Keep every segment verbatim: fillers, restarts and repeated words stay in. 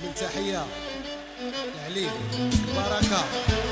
من تحية لعلي بركة.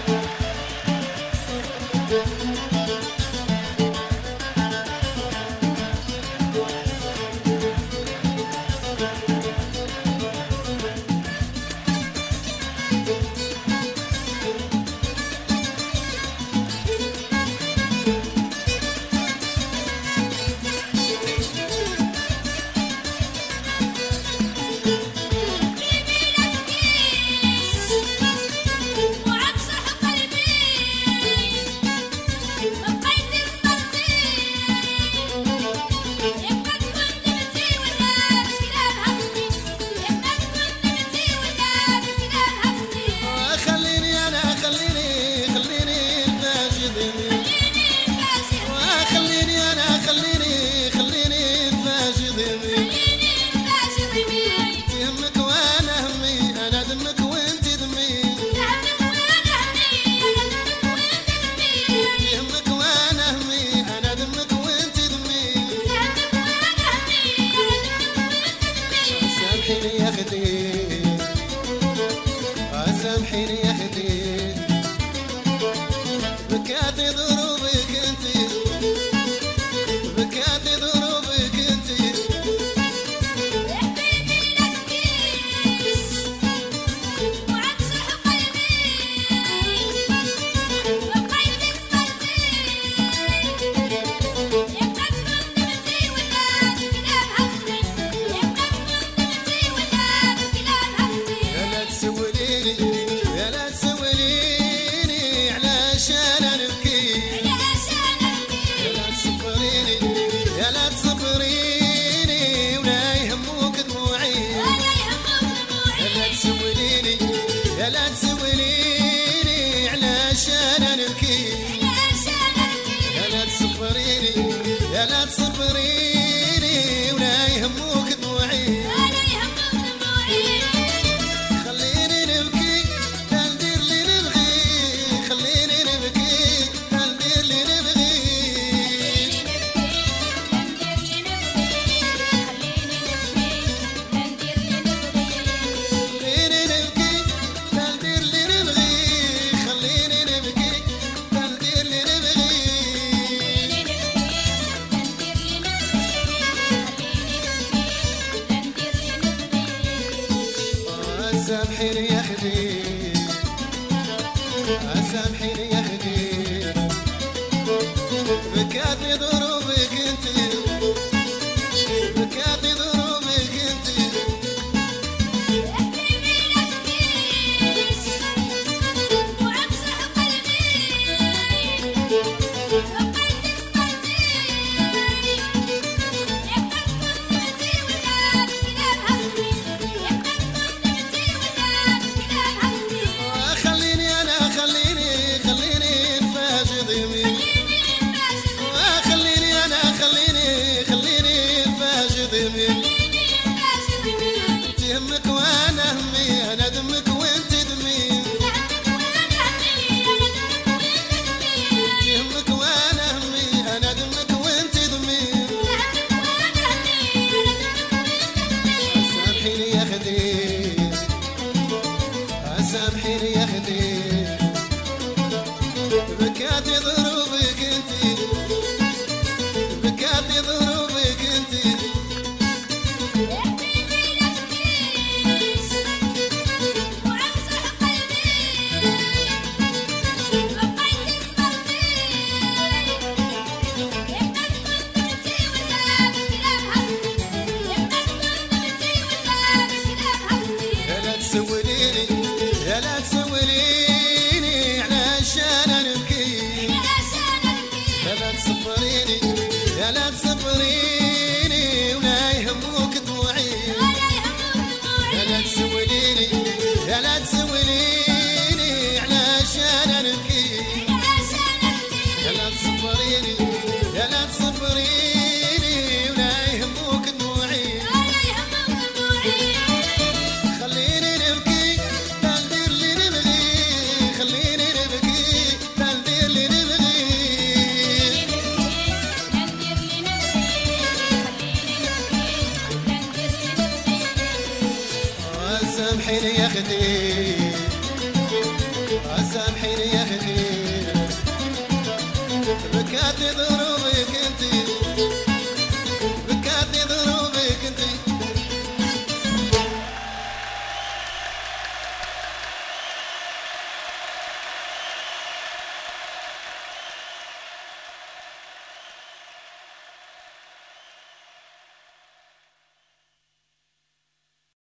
سامحيني يا خدي بكاتي ضروبك انتي بكاتي ضروبك انتي يا حبيبي لا تبكيش وعجرح قلبي وبقيتي صبرتي يبقى تكون دمتي ولا بالكلام هفتي يبقى تكون دمتي ولا بالكلام هفتي يا لا تسوليني يا لا تسوليني علشان نبكي علشان أبكي يا لا تصبريني يا لا تصبريني ولا يهموك دموعي ولا يهمك دموعي يا لا تسوليني يا لا تسوليني علشان نبكي علشان أبكي يا لا تصبريني يا لا تصبريني ولا يهموك دموعي ولا يهمك دموعي خليني نبكي لا ندير اللي نبغي خليني نبكي لا ندير اللي نبغي خليني نبكي لا ندير اللي نبغي خليني نبكي لا ندير اللي نبغي سامحيني يا خدي سامحيني يا خدي بكاتي ضروبك انتي بكاتي ضروبك انتي خليني انا خليني خليني نفاجئ ضمي خليني انا خليني خليني نفاجئ ضمي تهمك وانا همي انا دمك وانت دمي تهمك وانا همي انا دمك وانت دمي سامحيني يا خدي سامحيني يا خدي بكاتي ضروبك انتي بكاتي ضروبك انتي يا لا تسوليني يا لا تسوليني سامحيني يا اختي سامحيني يا اختي بكاتني ظروفك انتي